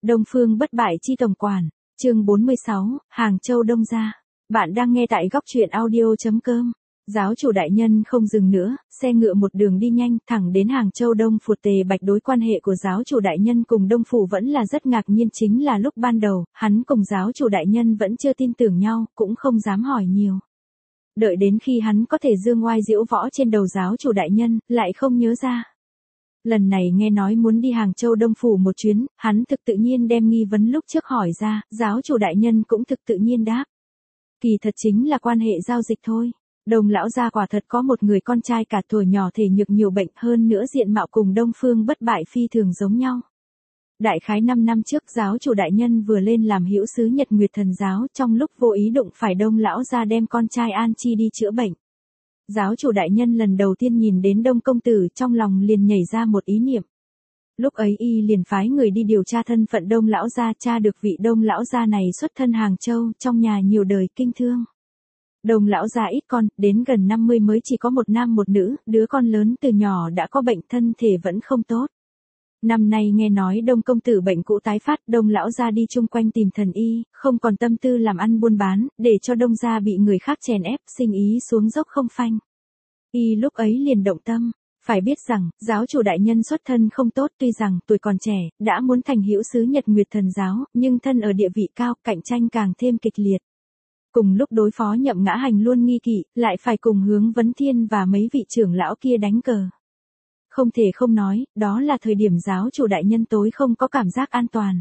Đông Phương bất bại chi tổng quản, chương 46, Hàng Châu Đông gia. Bạn đang nghe tại góc truyện audio.com. Giáo chủ đại nhân không dừng nữa, xe ngựa một đường đi nhanh thẳng đến Hàng Châu Đông phủ. Tề Bạch đối quan hệ của giáo chủ đại nhân cùng Đông phủ vẫn là rất ngạc nhiên, chính là lúc ban đầu, hắn cùng giáo chủ đại nhân vẫn chưa tin tưởng nhau, cũng không dám hỏi nhiều. Đợi đến khi hắn có thể dương oai diễu võ trên đầu giáo chủ đại nhân, lại không nhớ ra. Lần này nghe nói muốn đi Hàng Châu Đông phủ một chuyến, hắn thực tự nhiên đem nghi vấn lúc trước hỏi ra, giáo chủ đại nhân cũng thực tự nhiên đáp. Kỳ thật chính là quan hệ giao dịch thôi. Đông lão gia quả thật có một người con trai cả tuổi nhỏ thể nhược nhiều bệnh, hơn nữa diện mạo cùng Đông Phương bất bại phi thường giống nhau. Đại khái 5 năm trước giáo chủ đại nhân vừa lên làm hữu sứ Nhật Nguyệt Thần giáo, trong lúc vô ý đụng phải Đông lão gia đem con trai An Chi đi chữa bệnh. Giáo chủ đại nhân lần đầu tiên nhìn đến Đông công tử, trong lòng liền nhảy ra một ý niệm. Lúc ấy y liền phái người đi điều tra thân phận Đông lão gia, tra được vị Đông lão gia này xuất thân Hàng Châu, trong nhà nhiều đời kinh thương. Đông lão gia ít con, đến gần 50 mới chỉ có một nam một nữ, đứa con lớn từ nhỏ đã có bệnh, thân thể vẫn không tốt. Năm nay nghe nói Đông công tử bệnh cũ tái phát, Đông lão gia đi chung quanh tìm thần y, không còn tâm tư làm ăn buôn bán, để cho Đông gia bị người khác chèn ép, sinh ý xuống dốc không phanh. Y lúc ấy liền động tâm. Phải biết rằng, giáo chủ đại nhân xuất thân không tốt, tuy rằng tuổi còn trẻ, đã muốn thành hữu sứ Nhật Nguyệt Thần giáo, nhưng thân ở địa vị cao, cạnh tranh càng thêm kịch liệt. Cùng lúc đối phó Nhậm Ngã Hành luôn nghi kỵ, lại phải cùng Hướng Vấn Thiên và mấy vị trưởng lão kia đánh cờ. Không thể không nói, đó là thời điểm giáo chủ đại nhân tối không có cảm giác an toàn.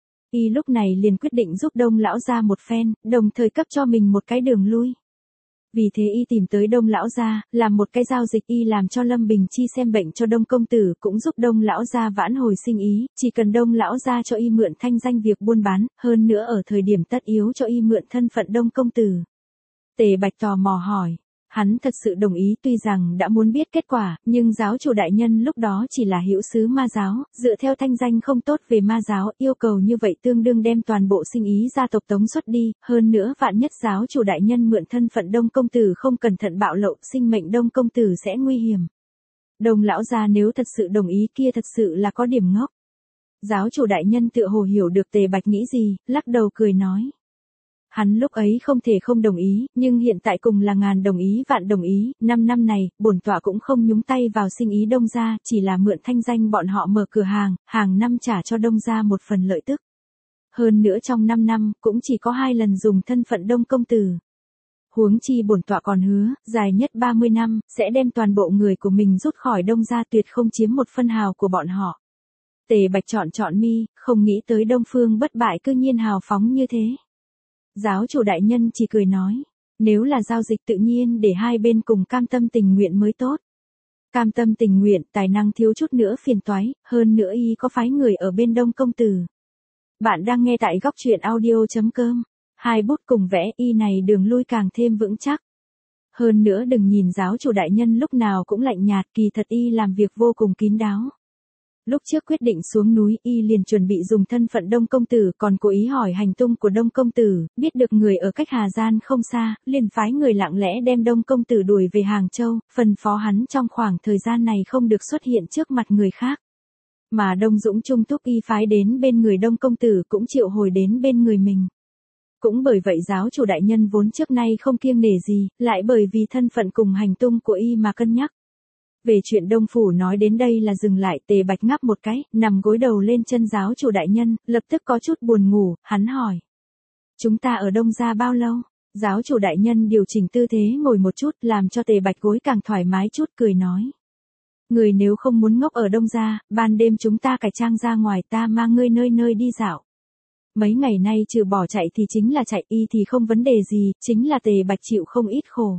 Y lúc này liền quyết định giúp Đông lão gia một phen, đồng thời cấp cho mình một cái đường lui. Vì thế y tìm tới Đông lão gia, làm một cái giao dịch, y làm cho Lâm Bình Chi xem bệnh cho Đông công tử, cũng giúp Đông lão gia vãn hồi sinh ý, chỉ cần Đông lão gia cho y mượn thanh danh việc buôn bán, hơn nữa ở thời điểm tất yếu cho y mượn thân phận Đông công tử. Tề Bạch tò mò hỏi. Hắn thật sự đồng ý, tuy rằng đã muốn biết kết quả, nhưng giáo chủ đại nhân lúc đó chỉ là hữu sứ ma giáo, dựa theo thanh danh không tốt về ma giáo, yêu cầu như vậy tương đương đem toàn bộ sinh ý gia tộc tống xuất đi, hơn nữa vạn nhất giáo chủ đại nhân mượn thân phận Đông công tử không cẩn thận bạo lộ, sinh mệnh Đông công tử sẽ nguy hiểm. Đông lão gia nếu thật sự đồng ý kia thật sự là có điểm ngốc. Giáo chủ đại nhân tựa hồ hiểu được Tề Bạch nghĩ gì, lắc đầu cười nói. Hắn lúc ấy không thể không đồng ý, nhưng hiện tại cùng là ngàn đồng ý vạn đồng ý, 5 năm này, bổn tọa cũng không nhúng tay vào sinh ý Đông gia, chỉ là mượn thanh danh bọn họ mở cửa hàng, hàng năm trả cho Đông gia một phần lợi tức. Hơn nữa trong 5 năm, cũng chỉ có 2 lần dùng thân phận Đông công tử. Huống chi bổn tọa còn hứa, dài nhất 30 năm, sẽ đem toàn bộ người của mình rút khỏi Đông gia, tuyệt không chiếm một phân hào của bọn họ. Tề Bạch chọn mi, không nghĩ tới Đông Phương bất bại cư nhiên hào phóng như thế. Giáo chủ đại nhân chỉ cười nói, nếu là giao dịch tự nhiên để hai bên cùng cam tâm tình nguyện mới tốt. Cam tâm tình nguyện, tài năng thiếu chút nữa phiền toái, hơn nữa y có phái người ở bên Đông công tử. Bạn đang nghe tại góc truyện audio.com. Hai bút cùng vẽ, y này đường lui càng thêm vững chắc. Hơn nữa đừng nhìn giáo chủ đại nhân lúc nào cũng lạnh nhạt, kỳ thật y làm việc vô cùng kín đáo. Lúc trước quyết định xuống núi, y liền chuẩn bị dùng thân phận Đông công tử, còn cố ý hỏi hành tung của Đông công tử, biết được người ở cách Hà Gian không xa, liền phái người lặng lẽ đem Đông công tử đuổi về Hàng Châu, phân phó hắn trong khoảng thời gian này không được xuất hiện trước mặt người khác. Mà Đông Dũng Trung Túc y phái đến bên người Đông công tử cũng triệu hồi đến bên người mình. Cũng bởi vậy giáo chủ đại nhân vốn trước nay không kiêng nể gì, lại bởi vì thân phận cùng hành tung của y mà cân nhắc. Về chuyện Đông phủ nói đến đây là dừng lại, Tề Bạch ngáp một cái, nằm gối đầu lên chân giáo chủ đại nhân, lập tức có chút buồn ngủ, hắn hỏi. Chúng ta ở Đông gia bao lâu? Giáo chủ đại nhân điều chỉnh tư thế ngồi một chút, làm cho Tề Bạch gối càng thoải mái chút, cười nói. Người nếu không muốn ngốc ở Đông gia, ban đêm chúng ta cải trang ra ngoài, ta mang ngươi nơi nơi đi dạo. Mấy ngày nay trừ bỏ chạy thì chính là chạy, y thì không vấn đề gì, chính là Tề Bạch chịu không ít khổ.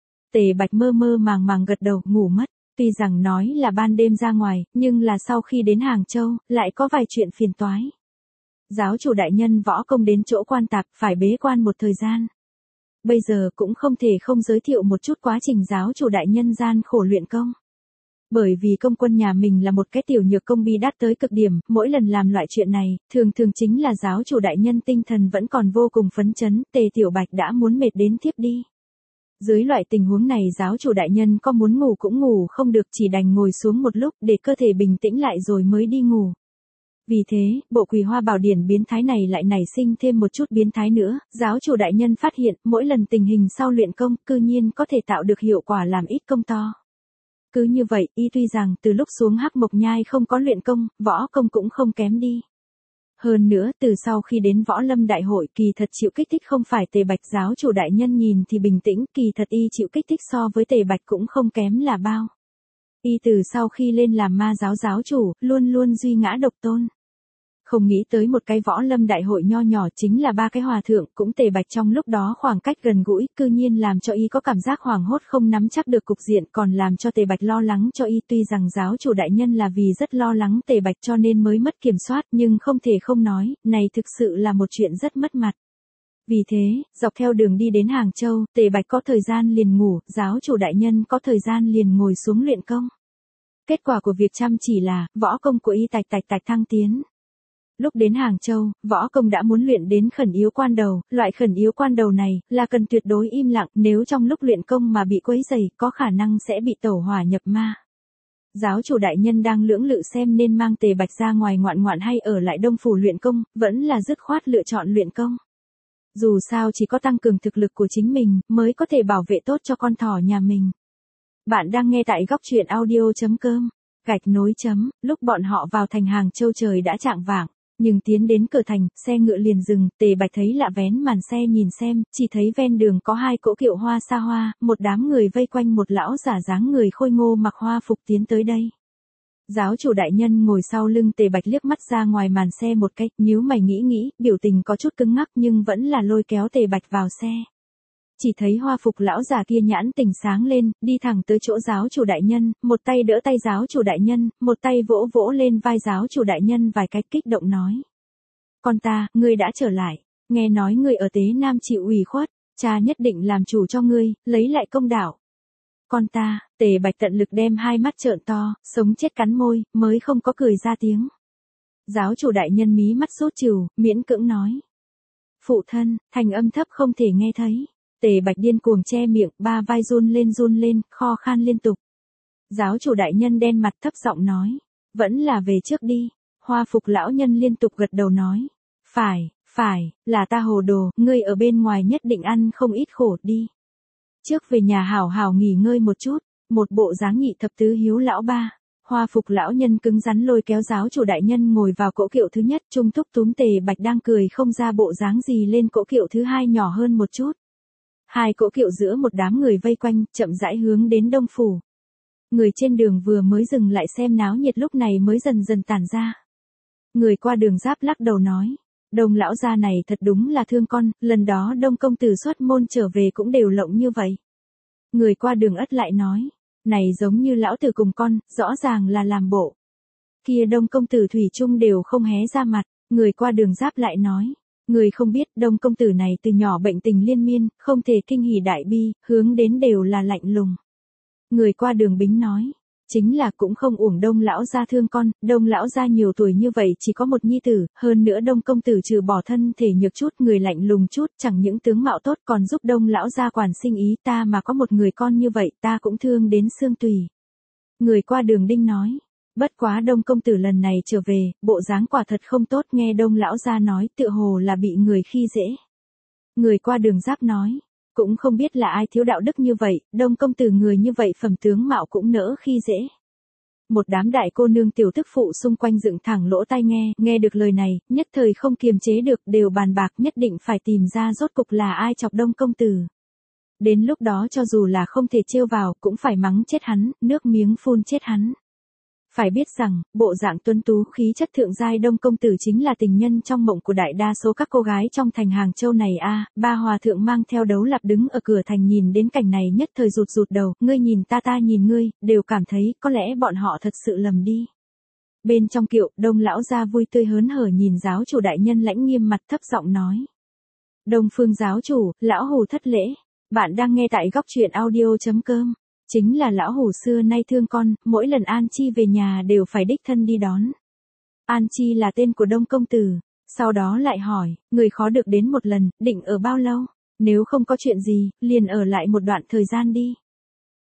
Tề Bạch mơ mơ màng gật đầu, ngủ mất. Tuy rằng nói là ban đêm ra ngoài, nhưng là sau khi đến Hàng Châu, lại có vài chuyện phiền toái. Giáo chủ đại nhân võ công đến chỗ quan tạp, phải bế quan một thời gian. Bây giờ cũng không thể không giới thiệu một chút quá trình giáo chủ đại nhân gian khổ luyện công. Bởi vì công quân nhà mình là một cái tiểu nhược công bi đát tới cực điểm, mỗi lần làm loại chuyện này, thường chính là giáo chủ đại nhân tinh thần vẫn còn vô cùng phấn chấn, Tề Tiểu Bạch đã muốn mệt đến thiếp đi. Dưới loại tình huống này giáo chủ đại nhân có muốn ngủ cũng ngủ không được, chỉ đành ngồi xuống một lúc để cơ thể bình tĩnh lại rồi mới đi ngủ. Vì thế, bộ Quỳ Hoa Bảo Điển biến thái này lại nảy sinh thêm một chút biến thái nữa, giáo chủ đại nhân phát hiện, mỗi lần tình hình sau luyện công, cư nhiên có thể tạo được hiệu quả làm ít công to. Cứ như vậy, y tuy rằng từ lúc xuống Hắc Mộc Nhai không có luyện công, võ công cũng không kém đi. Hơn nữa, từ sau khi đến Võ Lâm Đại hội, kỳ thật chịu kích thích không phải Tề Bạch, giáo chủ đại nhân nhìn thì bình tĩnh, kỳ thật y chịu kích thích so với Tề Bạch cũng không kém là bao. Y từ sau khi lên làm ma giáo giáo chủ, luôn luôn duy ngã độc tôn. Không nghĩ tới một cái Võ Lâm Đại hội nho nhỏ chính là 3 cái hòa thượng, cũng Tề Bạch trong lúc đó khoảng cách gần gũi, cư nhiên làm cho y có cảm giác hoảng hốt không nắm chắc được cục diện, còn làm cho Tề Bạch lo lắng cho y. Tuy rằng giáo chủ đại nhân là vì rất lo lắng Tề Bạch cho nên mới mất kiểm soát, nhưng không thể không nói, này thực sự là một chuyện rất mất mặt. Vì thế, dọc theo đường đi đến Hàng Châu, Tề Bạch có thời gian liền ngủ, giáo chủ đại nhân có thời gian liền ngồi xuống luyện công. Kết quả của việc chăm chỉ là, võ công của y tạch thăng tiến. Lúc đến Hàng Châu, võ công đã muốn luyện đến khẩn yếu quan đầu, loại khẩn yếu quan đầu này, là cần tuyệt đối im lặng, nếu trong lúc luyện công mà bị quấy rầy, có khả năng sẽ bị tẩu hỏa nhập ma. Giáo chủ đại nhân đang lưỡng lự xem nên mang Tề Bạch ra ngoài ngoạn hay ở lại Đông Phủ luyện công, vẫn là dứt khoát lựa chọn luyện công. Dù sao chỉ có tăng cường thực lực của chính mình, mới có thể bảo vệ tốt cho con thỏ nhà mình. Bạn đang nghe tại góc truyện audio.com. Gạch nối chấm, lúc bọn họ vào thành Hàng Châu trời đã chạng vạng. Nhưng tiến đến cửa thành, xe ngựa liền dừng, Tề Bạch thấy lạ vén màn xe nhìn xem, chỉ thấy ven đường có 2 cỗ kiệu hoa xa hoa, một đám người vây quanh một lão giả dáng người khôi ngô mặc hoa phục tiến tới đây. Giáo chủ đại nhân ngồi sau lưng Tề Bạch liếc mắt ra ngoài màn xe một cái, nhíu mày nghĩ, biểu tình có chút cứng ngắc nhưng vẫn là lôi kéo Tề Bạch vào xe. Chỉ thấy hoa phục lão già kia nhãn tình sáng lên, đi thẳng tới chỗ giáo chủ đại nhân, một tay đỡ tay giáo chủ đại nhân, một tay vỗ vỗ lên vai giáo chủ đại nhân vài cái kích động nói. Con ta, ngươi đã trở lại, nghe nói ngươi ở Tế Nam chịu ủy khuất, cha nhất định làm chủ cho ngươi, lấy lại công đạo. Con ta, Tề Bạch tận lực đem 2 mắt trợn to, sống chết cắn môi, mới không có cười ra tiếng. Giáo chủ đại nhân mí mắt sốt trìu, miễn cưỡng nói. Phụ thân, thành âm thấp không thể nghe thấy. Tề Bạch điên cuồng che miệng, 3 vai run lên, kho khan liên tục. Giáo chủ đại nhân đen mặt thấp giọng nói. Vẫn là về trước đi. Hoa phục lão nhân liên tục gật đầu nói. Phải, là ta hồ đồ, ngươi ở bên ngoài nhất định ăn không ít khổ đi. Trước về nhà hảo hảo nghỉ ngơi một chút, một bộ dáng nhị thập tứ hiếu lão ba. Hoa phục lão nhân cứng rắn lôi kéo giáo chủ đại nhân ngồi vào cỗ kiệu thứ nhất, trung thúc túm Tề Bạch đang cười không ra bộ dáng gì lên cỗ kiệu thứ 2 nhỏ hơn một chút. 2 cỗ kiệu giữa một đám người vây quanh, chậm rãi hướng đến Đông Phủ. Người trên đường vừa mới dừng lại xem náo nhiệt lúc này mới dần dần tản ra. Người qua đường Giáp lắc đầu nói. Đông lão gia này thật đúng là thương con, lần đó Đông công tử xuất môn trở về cũng đều lộng như vậy. Người qua đường Ất lại nói. Này giống như lão tử cùng con, rõ ràng là làm bộ. Kia Đông công tử thủy chung đều không hé ra mặt, người qua đường Giáp lại nói. Người không biết Đông công tử này từ nhỏ bệnh tình liên miên, không thể kinh hỉ đại bi, hướng đến đều là lạnh lùng. Người qua đường Bính nói, chính là cũng không uổng Đông lão gia thương con, Đông lão gia nhiều tuổi như vậy chỉ có một nhi tử, hơn nữa Đông công tử trừ bỏ thân thể nhược chút, người lạnh lùng chút, chẳng những tướng mạo tốt còn giúp Đông lão gia quản sinh ý, ta mà có một người con như vậy, ta cũng thương đến xương tùy. Người qua đường Đinh nói. Bất quá Đông công tử lần này trở về, bộ dáng quả thật không tốt, nghe Đông lão gia nói tựa hồ là bị người khi dễ. Người qua đường Giáp nói, cũng không biết là ai thiếu đạo đức như vậy, Đông công tử người như vậy phẩm tướng mạo cũng nỡ khi dễ. Một đám đại cô nương tiểu thức phụ xung quanh dựng thẳng lỗ tai nghe được lời này, nhất thời không kiềm chế được, đều bàn bạc nhất định phải tìm ra rốt cục là ai chọc Đông công tử. Đến lúc đó cho dù là không thể trêu vào, cũng phải mắng chết hắn, nước miếng phun chết hắn. Phải biết rằng, bộ dạng tuấn tú khí chất thượng giai Đông công tử chính là tình nhân trong mộng của đại đa số các cô gái trong thành Hàng Châu này a. 3 hòa thượng mang theo đấu lạp đứng ở cửa thành nhìn đến cảnh này nhất thời rụt đầu, ngươi nhìn ta nhìn ngươi, đều cảm thấy có lẽ bọn họ thật sự lầm đi. Bên trong kiệu, Đông lão gia vui tươi hớn hở nhìn giáo chủ đại nhân lãnh nghiêm mặt thấp giọng nói. Đông phương giáo chủ, lão hù thất lễ. Bạn đang nghe tại góc truyện audio.com. Chính là lão hủ xưa nay thương con, mỗi lần An Chi về nhà đều phải đích thân đi đón. An Chi là tên của Đông công tử, sau đó lại hỏi, người khó được đến một lần, định ở bao lâu, nếu không có chuyện gì, liền ở lại một đoạn thời gian đi.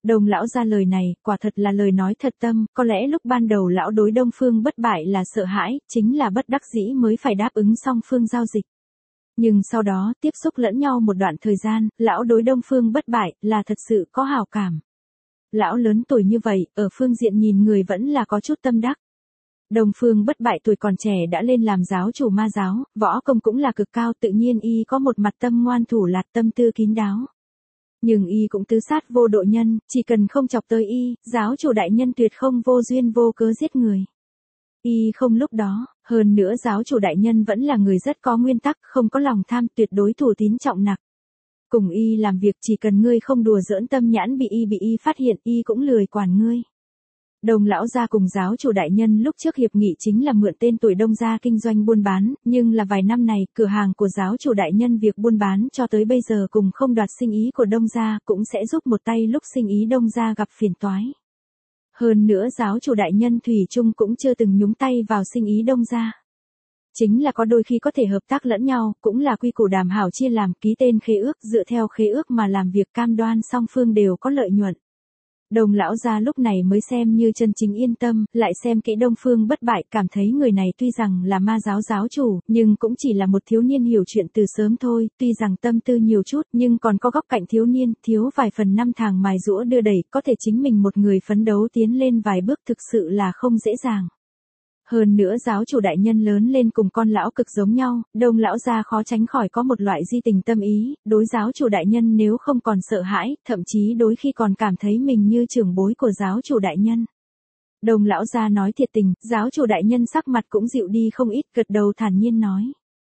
Đồng lão gia lời này, quả thật là lời nói thật tâm, có lẽ lúc ban đầu lão đối Đông Phương Bất Bại là sợ hãi, chính là bất đắc dĩ mới phải đáp ứng song phương giao dịch. Nhưng sau đó, tiếp xúc lẫn nhau một đoạn thời gian, lão đối Đông Phương Bất Bại là thật sự có hảo cảm. Lão lớn tuổi như vậy, ở phương diện nhìn người vẫn là có chút tâm đắc. Đông Phương Bất Bại tuổi còn trẻ đã lên làm giáo chủ ma giáo, võ công cũng là cực cao, tự nhiên y có một mặt tâm ngoan thủ lạt, tâm tư kín đáo. Nhưng y cũng tứ sát vô độ nhân, chỉ cần không chọc tới y, giáo chủ đại nhân tuyệt không vô duyên vô cớ giết người. Y không lúc đó, hơn nữa giáo chủ đại nhân vẫn là người rất có nguyên tắc, không có lòng tham, tuyệt đối thủ tín trọng nặc. Cùng y làm việc chỉ cần ngươi không đùa giỡn tâm nhãn bị y phát hiện, y cũng lười quản ngươi. Đồng lão gia cùng giáo chủ đại nhân lúc trước hiệp nghị chính là mượn tên tuổi Đông gia kinh doanh buôn bán, nhưng là vài năm này, cửa hàng của giáo chủ đại nhân việc buôn bán cho tới bây giờ cùng không đoạt sinh ý của Đông gia, cũng sẽ giúp một tay lúc sinh ý Đông gia gặp phiền toái. Hơn nữa giáo chủ đại nhân thủy chung cũng chưa từng nhúng tay vào sinh ý Đông gia. Chính là có đôi khi có thể hợp tác lẫn nhau, cũng là quy củ đàm hảo chia làm, ký tên khế ước, dựa theo khế ước mà làm việc, cam đoan song phương đều có lợi nhuận. Đồng lão gia lúc này mới xem như chân chính yên tâm, lại xem kỹ Đông Phương Bất Bại, cảm thấy người này tuy rằng là ma giáo giáo chủ, nhưng cũng chỉ là một thiếu niên hiểu chuyện từ sớm thôi, tuy rằng tâm tư nhiều chút, nhưng còn có góc cạnh thiếu niên, thiếu vài phần năm tháng mài giũa đưa đẩy, có thể chính mình một người phấn đấu tiến lên vài bước thực sự là không dễ dàng. Hơn nữa giáo chủ đại nhân lớn lên cùng con lão cực giống nhau, Đông lão gia khó tránh khỏi có một loại di tình tâm ý, đối giáo chủ đại nhân nếu không còn sợ hãi, thậm chí đôi khi còn cảm thấy mình như trưởng bối của giáo chủ đại nhân. Đông lão gia nói thiệt tình, giáo chủ đại nhân sắc mặt cũng dịu đi không ít, gật đầu thản nhiên nói.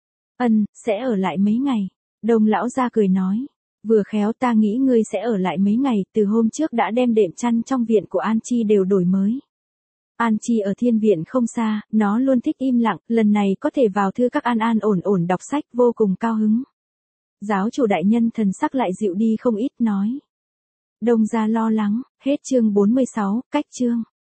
Sẽ ở lại mấy ngày. Đông lão gia cười nói. Vừa khéo ta nghĩ ngươi sẽ ở lại mấy ngày, từ hôm trước đã đem đệm chăn trong viện của An Chi đều đổi mới. An Chi ở thiên viện không xa, nó luôn thích im lặng, lần này có thể vào thư các an ổn đọc sách, vô cùng cao hứng. Giáo chủ đại nhân thần sắc lại dịu đi không ít nói. Đông gia lo lắng, hết chương 46, cách chương.